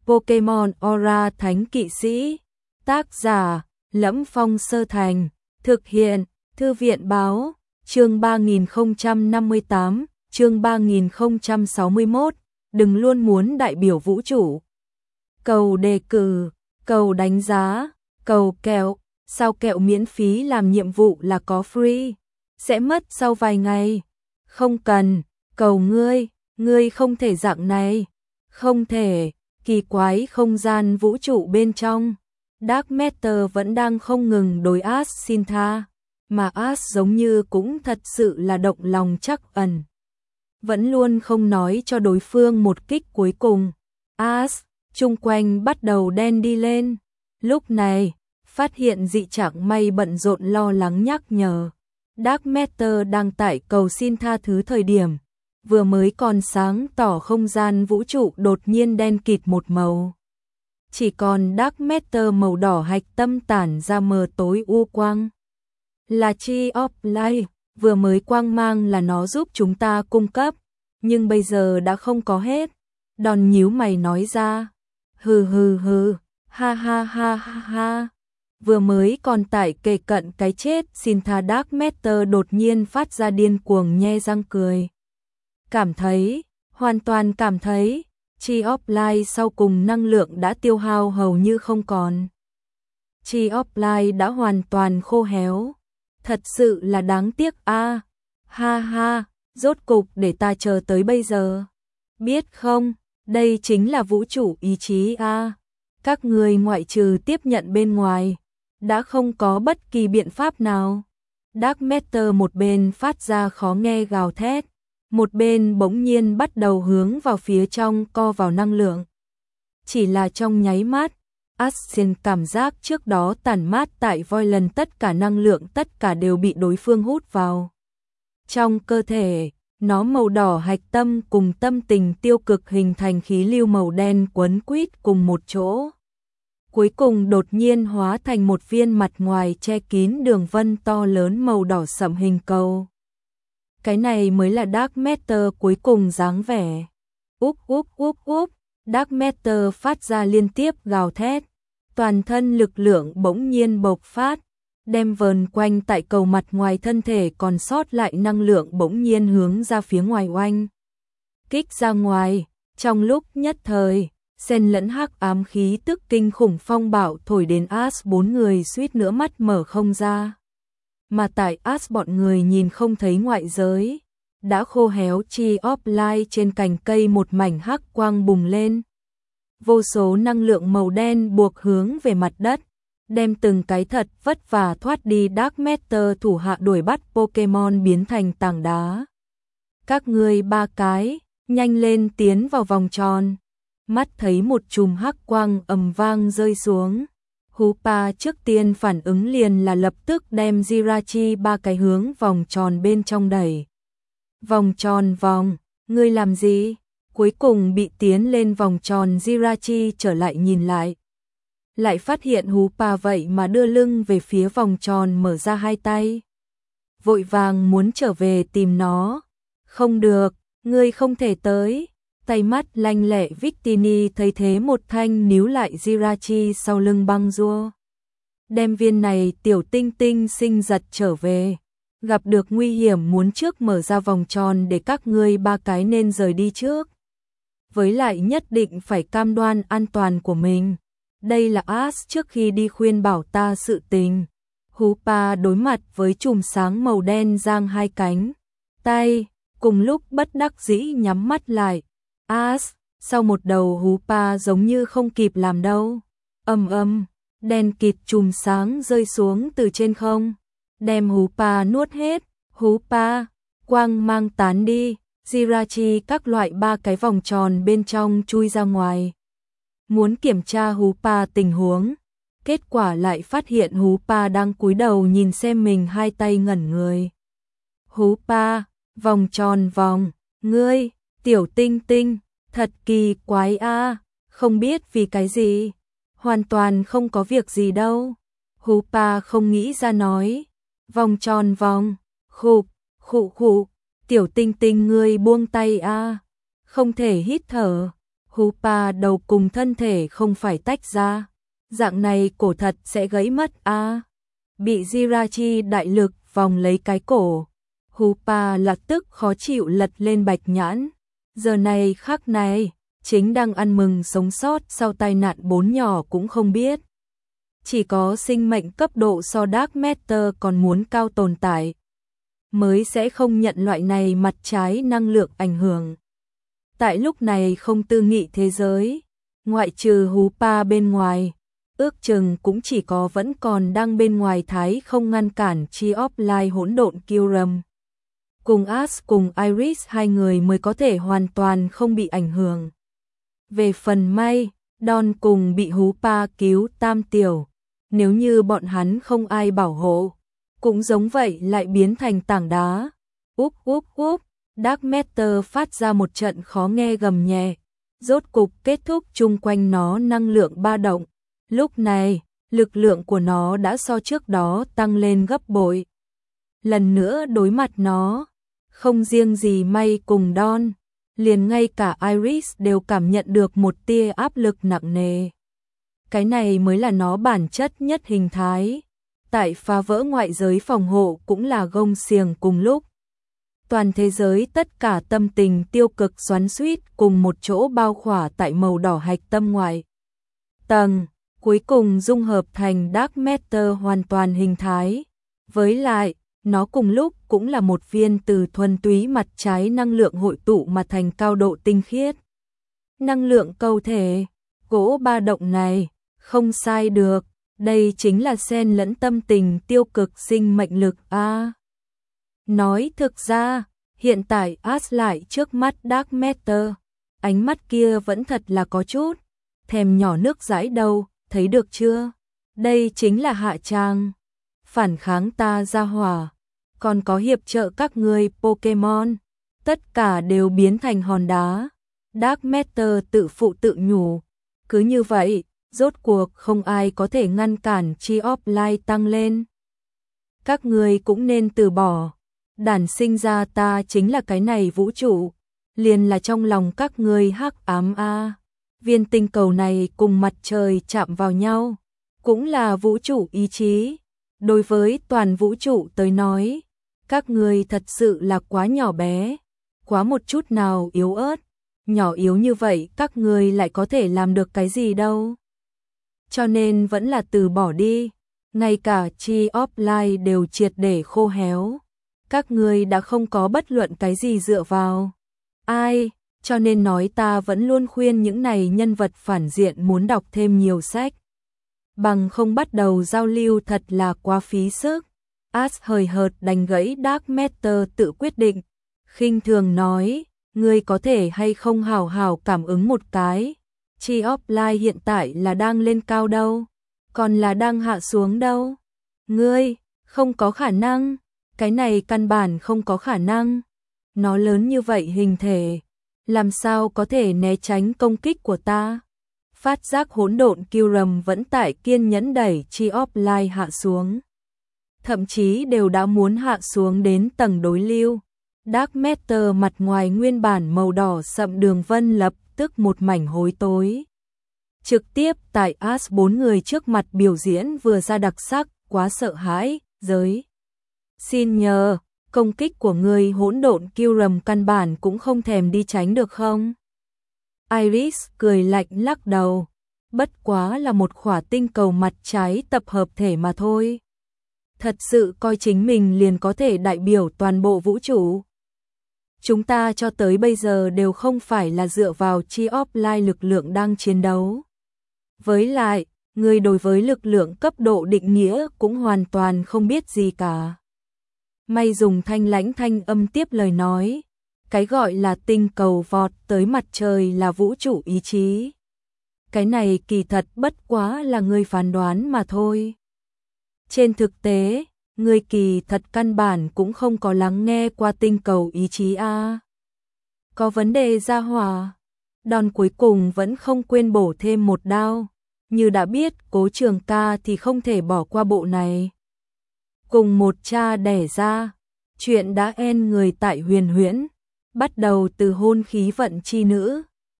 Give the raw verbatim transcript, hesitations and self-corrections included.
Pokemon Aura Thánh Kỵ Sĩ. Tác giả: Lẫm Phong Sơ Thành. Thực hiện: Thư viện Báo. Chương ba nghìn không trăm năm mươi tám, chương ba nghìn không trăm sáu mươi mốt. Đừng luôn muốn đại biểu vũ trụ. Cầu đề cử, cầu đánh giá, cầu kẹo. Sao kẹo miễn phí làm nhiệm vụ là có free? Sẽ mất sau vài ngày. Không cần, cầu ngươi, ngươi không thể dạng này. Không thể, kỳ quái không gian vũ trụ bên trong. Dark Matter vẫn đang không ngừng đối Ash xin tha, mà Ash giống như cũng thật sự là động lòng trắc ẩn. Vẫn luôn không nói cho đối phương một kích cuối cùng. Ash, chung quanh bắt đầu đen đi lên. Lúc này, phát hiện dị trạng may bận rộn lo lắng nhắc nhở. Dark Matter đang tại cầu xin tha thứ thời điểm. Vừa mới còn sáng tỏ không gian vũ trụ đột nhiên đen kịt một màu. Chỉ còn Dark Matter màu đỏ hạch tâm tản ra mờ tối u quang. Là Tree of Life, vừa mới quang mang là nó giúp chúng ta cung cấp, nhưng bây giờ đã không có hết. Đòn nhíu mày nói ra. Hừ hừ hừ, ha ha ha ha ha. Vừa mới còn tại kề cận cái chết xin tha Dark Matter đột nhiên phát ra điên cuồng nhe răng cười. Cảm thấy, hoàn toàn cảm thấy, Tree of Life sau cùng năng lượng đã tiêu hao hầu như không còn. Tree of Life đã hoàn toàn khô héo. Thật sự là đáng tiếc a. À. Ha ha, rốt cục để ta chờ tới bây giờ. Biết không, đây chính là vũ trụ ý chí a. À. Các người ngoại trừ tiếp nhận bên ngoài, đã không có bất kỳ biện pháp nào. Dark Matter một bên phát ra khó nghe gào thét, một bên bỗng nhiên bắt đầu hướng vào phía trong co vào năng lượng. Chỉ là trong nháy mắt, Ashen cảm giác trước đó tản mát tại Voidland tất cả năng lượng tất cả đều bị đối phương hút vào. Trong cơ thể, nó màu đỏ hạch tâm cùng tâm tình tiêu cực hình thành khí lưu màu đen quấn quýt cùng một chỗ. Cuối cùng đột nhiên hóa thành một viên mặt ngoài che kín đường vân to lớn màu đỏ sẫm hình cầu. Cái này mới là Dark Matter cuối cùng dáng vẻ. Úp úp úp úp, Dark Matter phát ra liên tiếp gào thét. Toàn thân lực lượng bỗng nhiên bộc phát, đem vờn quanh tại cầu mặt ngoài thân thể còn sót lại năng lượng bỗng nhiên hướng ra phía ngoài oanh. Kích ra ngoài, trong lúc nhất thời, xen lẫn hắc ám khí tức kinh khủng phong bạo thổi đến Ash bốn người suýt nữa mắt mở không ra. Mà tại Ash bọn người nhìn không thấy ngoại giới, đã khô héo Tree of Life trên cành cây một mảnh hắc quang bùng lên. Vô số năng lượng màu đen buộc hướng về mặt đất, đem từng cái thật vất vả thoát đi Dark Matter thủ hạ đuổi bắt Pokemon biến thành tảng đá. Các ngươi ba cái, nhanh lên tiến vào vòng tròn. Mắt thấy một chùm hắc quang ầm vang rơi xuống. Hoopa trước tiên phản ứng liền là lập tức đem Jirachi ba cái hướng vòng tròn bên trong đẩy. Vòng tròn vòng, ngươi làm gì? Cuối cùng bị tiến lên vòng tròn Jirachi trở lại nhìn lại. Lại phát hiện Hoopa vậy mà đưa lưng về phía vòng tròn mở ra hai tay. Vội vàng muốn trở về tìm nó. Không được, ngươi không thể tới. Tay mắt lanh lẹ Victini thấy thế một thanh níu lại Jirachi sau lưng băng rua. Đem viên này tiểu tinh tinh sinh giật trở về. Gặp được nguy hiểm muốn trước mở ra vòng tròn để các ngươi ba cái nên rời đi trước. Với lại nhất định phải cam đoan an toàn của mình. Đây là Ash trước khi đi khuyên bảo ta sự tình. Hoopa đối mặt với chùm sáng màu đen giang hai cánh tay, cùng lúc bất đắc dĩ nhắm mắt lại. Ash, sau một đầu Hoopa giống như không kịp làm đâu. Ầm ầm, đen kịt chùm sáng rơi xuống từ trên không, đem Hoopa nuốt hết. Hoopa, quang mang tán đi. Jirachi các loại ba cái vòng tròn bên trong chui ra ngoài. Muốn kiểm tra Hoopa tình huống, kết quả lại phát hiện Hoopa đang cúi đầu nhìn xem mình hai tay ngẩn người. Hoopa, vòng tròn vòng, ngươi, tiểu tinh tinh, thật kỳ quái a, không biết vì cái gì, hoàn toàn không có việc gì đâu. Hoopa không nghĩ ra nói, vòng tròn vòng, khục, khụ khụ. Tiểu tinh tinh ngươi buông tay a, không thể hít thở. Hupa đầu cùng thân thể không phải tách ra. Dạng này cổ thật sẽ gãy mất a. À. Bị Jirachi đại lực vòng lấy cái cổ. Hupa lập tức khó chịu lật lên bạch nhãn. Giờ này khắc này, chính đang ăn mừng sống sót sau tai nạn bốn nhỏ cũng không biết. Chỉ có sinh mệnh cấp độ so Dark Matter còn muốn cao tồn tại, mới sẽ không nhận loại này mặt trái năng lượng ảnh hưởng. Tại lúc này không tư nghị thế giới, ngoại trừ Hupa bên ngoài, ước chừng cũng chỉ có vẫn còn đang bên ngoài thái không ngăn cản Chi Offline hỗn độn Kyurem. Cùng Ash cùng Iris hai người mới có thể hoàn toàn không bị ảnh hưởng. Về phần may, Don cùng bị Hupa cứu tam tiểu, nếu như bọn hắn không ai bảo hộ, cũng giống vậy lại biến thành tảng đá. Úp úp úp, Dark Matter phát ra một trận khó nghe gầm nhẹ, rốt cục kết thúc chung quanh nó năng lượng ba động. Lúc này, lực lượng của nó đã so trước đó tăng lên gấp bội. Lần nữa đối mặt nó, không riêng gì May cùng Don, liền ngay cả Iris đều cảm nhận được một tia áp lực nặng nề. Cái này mới là nó bản chất nhất hình thái. Tại phá vỡ ngoại giới phòng hộ cũng là gông xiềng cùng lúc. Toàn thế giới tất cả tâm tình tiêu cực xoắn xuýt cùng một chỗ bao khỏa tại màu đỏ hạch tâm ngoại tầng, cuối cùng dung hợp thành Dark Matter hoàn toàn hình thái. Với lại, nó cùng lúc cũng là một viên từ thuần túy mặt trái năng lượng hội tụ mà thành cao độ tinh khiết. Năng lượng cầu thể, gỗ ba động này, không sai được, đây chính là xen lẫn tâm tình tiêu cực sinh mệnh lực a. À, nói thực ra, hiện tại Ash lại trước mắt Dark Matter, ánh mắt kia vẫn thật là có chút thèm nhỏ nước dãi đâu, thấy được chưa? Đây chính là hạ trang, phản kháng ta ra hỏa, còn có hiệp trợ các người Pokemon, tất cả đều biến thành hòn đá. Dark Matter tự phụ tự nhủ, cứ như vậy, rốt cuộc không ai có thể ngăn cản Chi Offline tăng lên. Các người cũng nên từ bỏ, đản sinh ra ta chính là cái này vũ trụ, liền là trong lòng các người hắc ám a. Viên tinh cầu này cùng mặt trời chạm vào nhau, cũng là vũ trụ ý chí. Đối với toàn vũ trụ tới nói, các người thật sự là quá nhỏ bé, quá một chút nào yếu ớt. Nhỏ yếu như vậy các người lại có thể làm được cái gì đâu. Cho nên vẫn là từ bỏ đi, ngay cả Chi Offline đều triệt để khô héo. Các người đã không có bất luận cái gì dựa vào. Ai, cho nên nói ta vẫn luôn khuyên những này nhân vật phản diện muốn đọc thêm nhiều sách. Bằng không bắt đầu giao lưu thật là quá phí sức. Ash hời hợt đánh gãy Dark Matter tự quyết định, khinh thường nói, ngươi có thể hay không hào hào cảm ứng một cái. Chi Offline hiện tại là đang lên cao đâu, còn là đang hạ xuống đâu. Ngươi, không có khả năng, cái này căn bản không có khả năng. Nó lớn như vậy hình thể, làm sao có thể né tránh công kích của ta. Phát giác hỗn độn Kyurem vẫn tại kiên nhẫn đẩy Chi Offline hạ xuống. Thậm chí đều đã muốn hạ xuống đến tầng đối lưu. Dark Matter mặt ngoài nguyên bản màu đỏ sậm đường vân lập tức một mảnh hối tối. Trực tiếp tại Ash bốn người trước mặt biểu diễn vừa ra đặc sắc, quá sợ hãi, giới. Xin nhờ, công kích của người hỗn độn Kyurem căn bản cũng không thèm đi tránh được không? Iris cười lạnh lắc đầu, bất quá là một khỏa tinh cầu mặt trái tập hợp thể mà thôi. Thật sự coi chính mình liền có thể đại biểu toàn bộ vũ trụ. Chúng ta cho tới bây giờ đều không phải là dựa vào Chi Offline lực lượng đang chiến đấu. Với lại, người đối với lực lượng cấp độ định nghĩa cũng hoàn toàn không biết gì cả. May dùng thanh lãnh thanh âm tiếp lời nói, cái gọi là tinh cầu vọt tới mặt trời là vũ trụ ý chí. Cái này kỳ thật bất quá là người phán đoán mà thôi. Trên thực tế, người kỳ thật căn bản cũng không có lắng nghe qua tinh cầu ý chí a. À. Có vấn đề ra hỏa. Đòn cuối cùng vẫn không quên bổ thêm một đao. Như đã biết Cố Trường Ca thì không thể bỏ qua bộ này. Cùng một cha đẻ ra, chuyện đã en người tại Huyền Huyễn, bắt đầu từ hôn khí vận chi nữ,